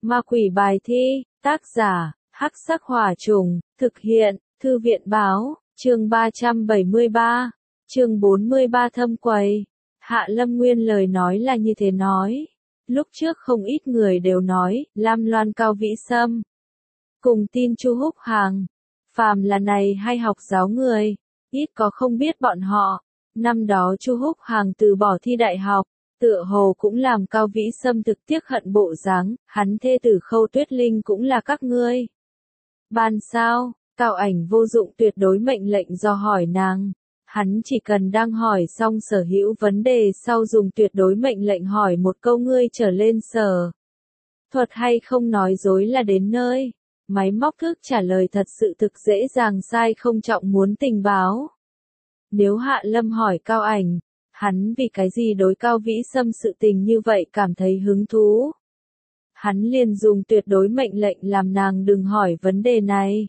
Ma quỷ bài thi, tác giả, Hắc Sắc Hỏa Trùng, thực hiện, Thư viện báo, chương 373, chương 43 thâm quầy. Hạ Lâm Nguyên lời nói là như thế nói. Lúc trước không ít người đều nói, Lam Loan Cao Vĩ Sâm. Cùng tin Chu Húc Hàng. Phàm là này hay học giáo người, ít có không biết bọn họ. Năm đó Chu Húc Hàng từ bỏ thi đại học, tựa hồ cũng làm Cao Vĩ Sâm thực tiếc hận bộ dáng, hắn thê tử Khâu Tuyết Linh cũng là các ngươi. Ban sao, Cao Ảnh vô dụng tuyệt đối mệnh lệnh do hỏi nàng. Hắn chỉ cần đang hỏi xong sở hữu vấn đề sau dùng tuyệt đối mệnh lệnh hỏi một câu ngươi trở lên sở. Thuật hay không nói dối là đến nơi. Máy móc thức trả lời thật sự thực dễ dàng sai không trọng muốn tình báo. Nếu Hạ Lâm hỏi Cao Ảnh, hắn vì cái gì đối Cao Vĩ Sâm sự tình như vậy cảm thấy hứng thú. Hắn liền dùng tuyệt đối mệnh lệnh làm nàng đừng hỏi vấn đề này.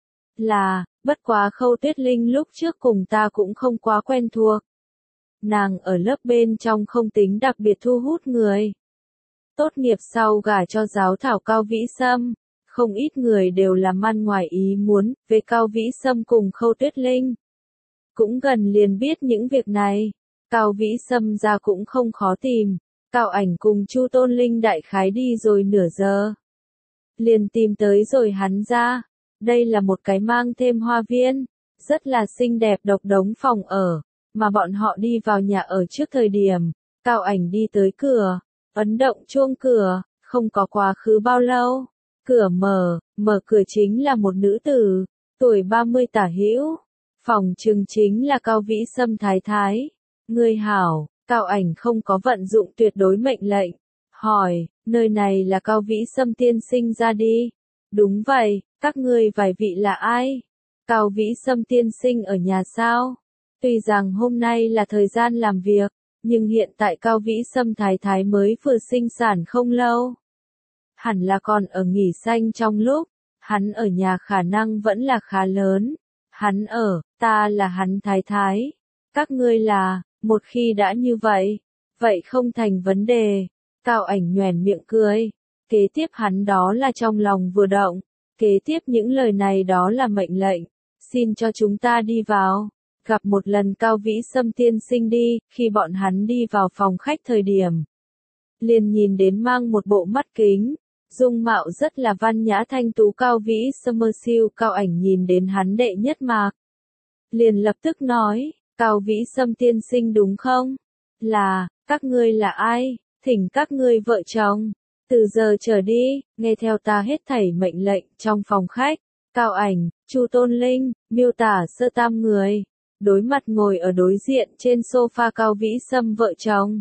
Là, bất quá Khâu Tuyết Linh lúc trước cùng ta cũng không quá quen thuộc. Nàng ở lớp bên trong không tính đặc biệt thu hút người. Tốt nghiệp sau gả cho giáo thảo Cao Vĩ Sâm, không ít người đều làm ăn ngoài ý muốn, về Cao Vĩ Sâm cùng Khâu Tuyết Linh. Cũng gần liền biết những việc này, Cao Vĩ Sâm ra cũng không khó tìm, Cao Ảnh cùng Chu Tôn Linh đại khái đi rồi nửa giờ. Liền tìm tới rồi hắn ra, đây là một cái mang thêm hoa viên, rất là xinh đẹp độc đống phòng ở, mà bọn họ đi vào nhà ở trước thời điểm, Cao Ảnh đi tới cửa, ấn động chuông cửa, không có quá khứ bao lâu. Cửa mở cửa chính là một nữ tử, tuổi 30 tả hữu. Phòng trừng chính là Cao Vĩ Sâm thái thái. Ngươi hảo, Cao Ảnh không có vận dụng tuyệt đối mệnh lệnh. Hỏi, nơi này là Cao Vĩ Sâm tiên sinh ra đi. Đúng vậy, các ngươi vài vị là ai? Cao Vĩ Sâm tiên sinh ở nhà sao? Tuy rằng hôm nay là thời gian làm việc, nhưng hiện tại Cao Vĩ Sâm thái thái mới vừa sinh sản không lâu. Hẳn là còn ở nghỉ sanh trong lúc, hắn ở nhà khả năng vẫn là khá lớn. Hắn ở, ta là hắn thái thái. Các ngươi là, một khi đã như vậy, vậy không thành vấn đề. Cao Ảnh nhoẻn miệng cười. Kế tiếp hắn đó là trong lòng vừa động. Kế tiếp những lời này đó là mệnh lệnh. Xin cho chúng ta đi vào. Gặp một lần Cao Vĩ Sâm tiên sinh đi, khi bọn hắn đi vào phòng khách thời điểm. Liền nhìn đến mang một bộ mắt kính. Dung mạo rất là văn nhã thanh tú Cao Vĩ Sâm siêu. Cao Ảnh nhìn đến hắn đệ nhất mạc. Liền lập tức nói, Cao Vĩ Sâm tiên sinh đúng không? Là, các ngươi là ai? Thỉnh các ngươi vợ chồng. Từ giờ trở đi, nghe theo ta hết thảy mệnh lệnh trong phòng khách. Cao Ảnh, Chu Tôn Linh, miêu tả sơ tam người. Đối mặt ngồi ở đối diện trên sofa Cao Vĩ Sâm vợ chồng.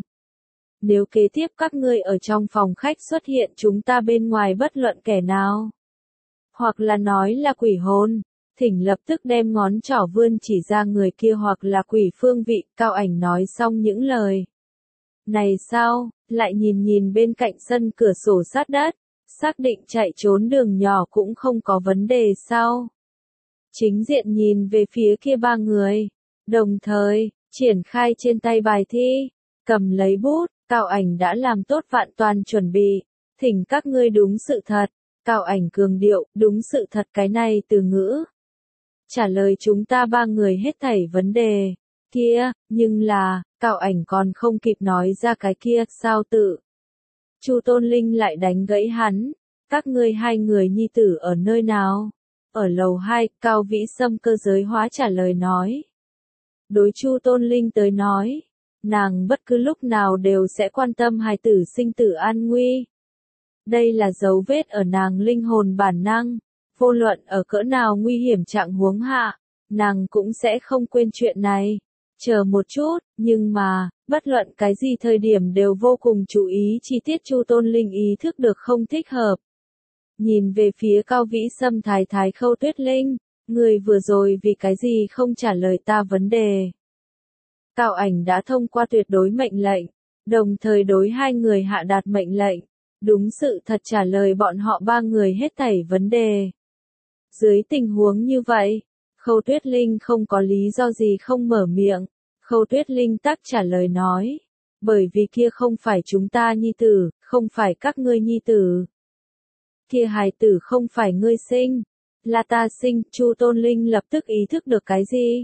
Nếu kế tiếp các ngươi ở trong phòng khách xuất hiện chúng ta bên ngoài bất luận kẻ nào. Hoặc là nói là quỷ hồn, thỉnh lập tức đem ngón trỏ vươn chỉ ra người kia hoặc là quỷ phương vị. Cao Ảnh nói xong những lời này sau, lại nhìn bên cạnh sân cửa sổ sát đất, xác định chạy trốn đường nhỏ cũng không có vấn đề sau. Chính diện nhìn về phía kia ba người, đồng thời, triển khai trên tay bài thi, cầm lấy bút. Cao Ảnh đã làm tốt vạn toàn chuẩn bị, thỉnh các ngươi đúng sự thật. Cao Ảnh cường điệu, đúng sự thật cái này từ ngữ. Trả lời chúng ta ba người hết thảy vấn đề. Kia, nhưng là, Cao Ảnh còn không kịp nói ra cái kia, sao tự. Chu Tôn Linh lại đánh gãy hắn. Các ngươi hai người nhi tử ở nơi nào? Ở lầu 2, Cao Vĩ Sâm cơ giới hóa trả lời nói. Đối Chu Tôn Linh tới nói. Nàng bất cứ lúc nào đều sẽ quan tâm hài tử sinh tử an nguy. Đây là dấu vết ở nàng linh hồn bản năng, vô luận ở cỡ nào nguy hiểm trạng huống hạ, nàng cũng sẽ không quên chuyện này. Chờ một chút, nhưng mà, bất luận cái gì thời điểm đều vô cùng chú ý chi tiết. Chu Tôn Linh ý thức được không thích hợp. Nhìn về phía Cao Vĩ Sâm thái thái Khâu Tuyết Linh, người vừa rồi vì cái gì không trả lời ta vấn đề. Cao Ảnh đã thông qua tuyệt đối mệnh lệnh, đồng thời đối hai người hạ đạt mệnh lệnh, đúng sự thật trả lời bọn họ ba người hết thảy vấn đề. Dưới tình huống như vậy, Khâu Tuyết Linh không có lý do gì không mở miệng, Khâu Tuyết Linh tắc trả lời nói, bởi vì kia không phải chúng ta nhi tử, không phải các ngươi nhi tử. Kia hài tử không phải ngươi sinh, là ta sinh. Chu Tôn Linh lập tức ý thức được cái gì?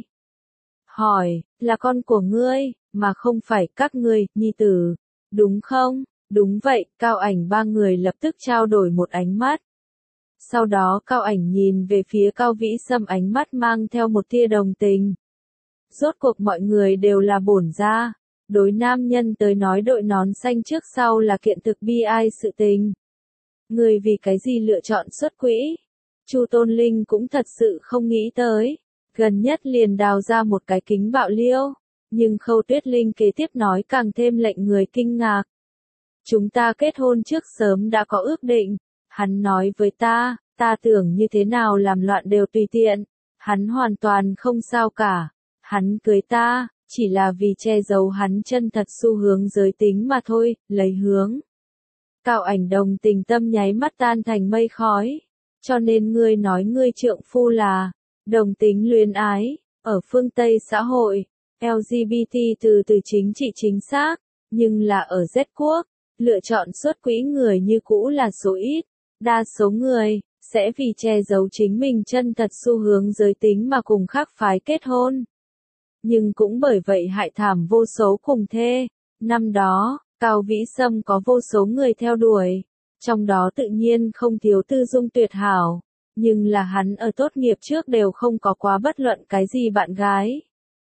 Hỏi, là con của ngươi, mà không phải các ngươi, nhi tử, đúng không? Đúng vậy, Cao Ảnh ba người lập tức trao đổi một ánh mắt. Sau đó Cao Ảnh nhìn về phía Cao Vĩ Sâm, ánh mắt mang theo một tia đồng tình. Rốt cuộc mọi người đều là bổn gia, đối nam nhân tới nói đội nón xanh trước sau là kiện thực bi ai sự tình. Người vì cái gì lựa chọn xuất quỹ? Chu Tôn Linh cũng thật sự không nghĩ tới, gần nhất liền đào ra một cái kính bạo liêu, nhưng Khâu Tuyết Linh kế tiếp nói càng thêm lệnh người kinh ngạc. Chúng ta kết hôn trước sớm đã có ước định, hắn nói với ta tưởng như thế nào làm loạn đều tùy tiện, hắn hoàn toàn không sao cả, hắn cưới ta, chỉ là vì che giấu hắn chân thật xu hướng giới tính mà thôi, lấy hướng. Cao Ảnh đồng tình tâm nháy mắt tan thành mây khói, cho nên ngươi nói ngươi trượng phu là đồng tính luyến ái, ở phương Tây xã hội, LGBT từ chính trị chính xác, nhưng là ở Z quốc, lựa chọn xuất quỹ người như cũ là số ít, đa số người sẽ vì che giấu chính mình chân thật xu hướng giới tính mà cùng khác phái kết hôn. Nhưng cũng bởi vậy hại thảm vô số cùng thê. Năm đó, Cao Vĩ Sâm có vô số người theo đuổi, trong đó tự nhiên không thiếu tư dung tuyệt hảo, nhưng là hắn ở tốt nghiệp trước đều không có quá bất luận cái gì bạn gái.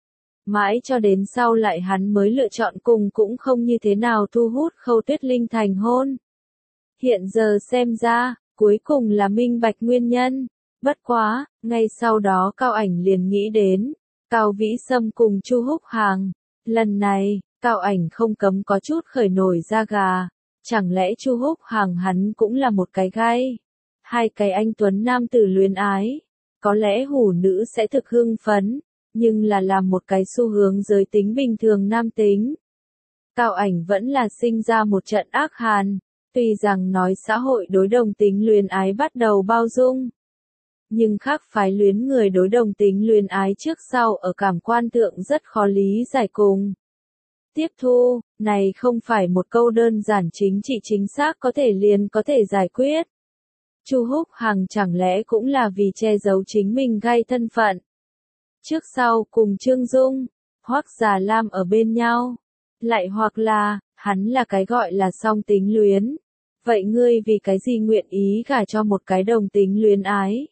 Mãi cho đến sau lại hắn mới lựa chọn cùng cũng không như thế nào thu hút Khâu Tuyết Linh thành hôn. Hiện giờ xem ra, cuối cùng là minh bạch nguyên nhân. Bất quá, ngay sau đó Cao Ảnh liền nghĩ đến Cao Vĩ Sâm cùng Chu Húc Hàng. Lần này, Cao Ảnh không cấm có chút khởi nổi da gà. Chẳng lẽ Chu Húc Hàng hắn cũng là một cái gai? Hai cái anh tuấn nam tử luyến ái. Có lẽ hủ nữ sẽ thực hưng phấn, nhưng là làm một cái xu hướng giới tính bình thường nam tính. Cao Ảnh vẫn là sinh ra một trận ác hàn. Tuy rằng nói xã hội đối đồng tính luyến ái bắt đầu bao dung, nhưng khác phái luyến người đối đồng tính luyến ái trước sau ở cảm quan thượng rất khó lý giải cùng tiếp thu, này không phải một câu đơn giản chính trị chính xác có thể giải quyết. Chu Húc Hằng chẳng lẽ cũng là vì che giấu chính mình gai thân phận. Trước sau cùng Trương Dung, Hoắc Già Lam ở bên nhau, lại hoặc là, hắn là cái gọi là song tính luyến. Vậy ngươi vì cái gì nguyện ý gả cho một cái đồng tính luyến ái?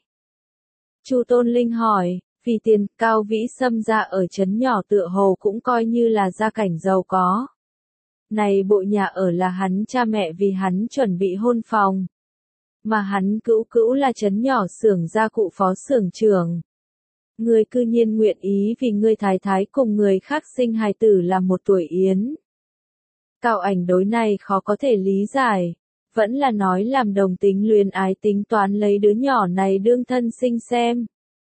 Chu Tôn Linh hỏi, vì tiền. Cao Vĩ Sâm ra ở trấn nhỏ tựa hồ cũng coi như là gia cảnh giàu có. Này bộ nhà ở là hắn cha mẹ vì hắn chuẩn bị hôn phòng. Mà hắn cữu là trấn nhỏ xưởng gia cụ phó xưởng trưởng. Ngươi cư nhiên nguyện ý vì ngươi thái thái cùng người khác sinh hài tử làm một tuổi yến. Cao Ảnh đối này khó có thể lý giải. Vẫn là nói làm đồng tính luyến ái tính toán lấy đứa nhỏ này đương thân sinh xem.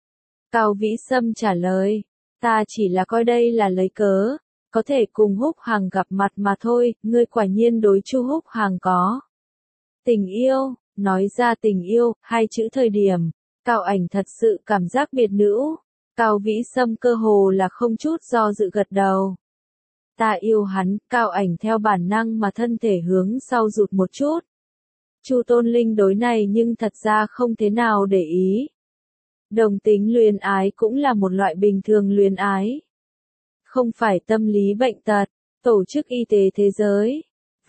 Cao Vĩ Sâm trả lời, ta chỉ là coi đây là lấy cớ, có thể cùng Húc Hằng gặp mặt mà thôi. Ngươi quả nhiên đối Chu Húc Hằng có tình yêu. Nói ra tình yêu, hai chữ thời điểm, Cao Ảnh thật sự cảm giác biệt nữ. Cao Vĩ Sâm cơ hồ là không chút do dự gật đầu. Ta yêu hắn. Cao Ảnh theo bản năng mà thân thể hướng sau rụt một chút. Chu Tôn Linh đối này nhưng thật ra không thế nào để ý. Đồng tính luyến ái cũng là một loại bình thường luyến ái. Không phải tâm lý bệnh tật. Tổ chức Y tế Thế giới,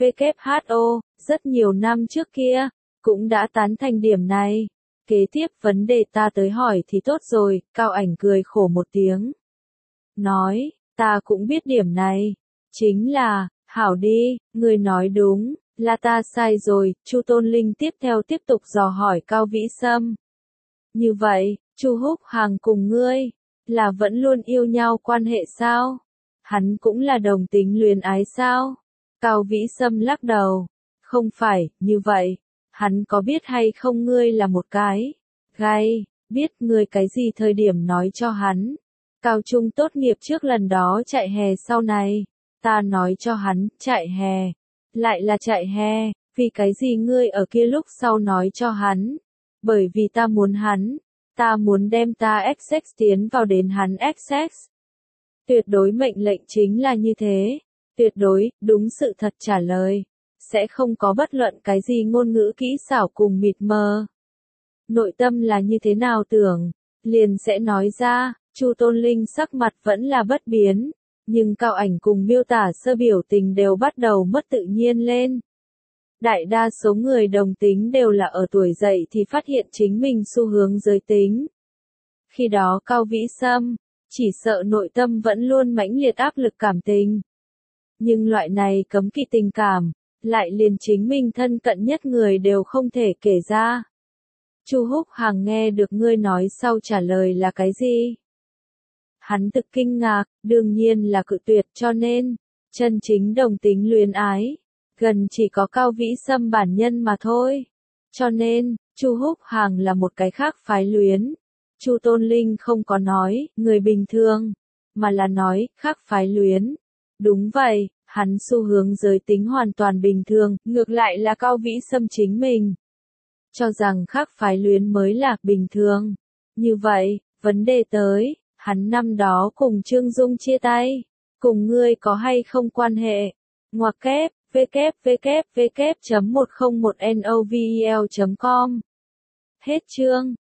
WHO, rất nhiều năm trước kia, cũng đã tán thành điểm này. Kế tiếp vấn đề ta tới hỏi thì tốt rồi. Cao Ảnh cười khổ một tiếng. Nói, ta cũng biết điểm này. Chính là, hảo đi, người nói đúng, là ta sai rồi. Chu Tôn Linh tiếp tục dò hỏi Cao Vĩ Sâm. Như vậy, Chu Húc Hằng cùng ngươi, là vẫn luôn yêu nhau quan hệ sao? Hắn cũng là đồng tính luyến ái sao? Cao Vĩ Sâm lắc đầu. Không phải, như vậy. Hắn có biết hay không ngươi là một cái gai? Biết. Ngươi cái gì thời điểm nói cho hắn? Cao trung tốt nghiệp trước lần đó chạy hè sau này. Ta nói cho hắn, chạy hè. Lại là chạy hè, vì cái gì ngươi ở kia lúc sau nói cho hắn? Bởi vì ta muốn hắn. Ta muốn đem ta XX tiến vào đến hắn XX. Tuyệt đối mệnh lệnh chính là như thế. Tuyệt đối, đúng sự thật trả lời. sẽ không có bất luận cái gì ngôn ngữ kỹ xảo cùng mịt mờ. Nội tâm là như thế nào tưởng, liền sẽ nói ra. Chu Tôn Linh sắc mặt vẫn là bất biến, nhưng Cao Ảnh cùng miêu tả sơ biểu tình đều bắt đầu mất tự nhiên lên. Đại đa số người đồng tính đều là ở tuổi dậy thì phát hiện chính mình xu hướng giới tính. Khi đó Cao Vĩ Sâm, chỉ sợ nội tâm vẫn luôn mãnh liệt áp lực cảm tình. Nhưng loại này cấm kỵ tình cảm, lại liền chính mình thân cận nhất người đều không thể kể ra. Chu Húc Hằng nghe được ngươi nói sau trả lời là cái gì? Hắn thực kinh ngạc, đương nhiên là cự tuyệt, cho nên, chân chính đồng tính luyến ái, gần chỉ có Cao Vĩ Sâm bản nhân mà thôi. Cho nên, Chu Húc Hằng là một cái khác phái luyến. Chu Tôn Linh không có nói, người bình thường, mà là nói, khác phái luyến. Đúng vậy, hắn xu hướng giới tính hoàn toàn bình thường, ngược lại là Cao Vĩ Sâm chính mình cho rằng khác phái luyến mới là bình thường. Như vậy, vấn đề tới, hắn năm đó cùng Trương Dung chia tay, cùng ngươi có hay không quan hệ? Ngoặc kép, www.101novel.com. Hết chương.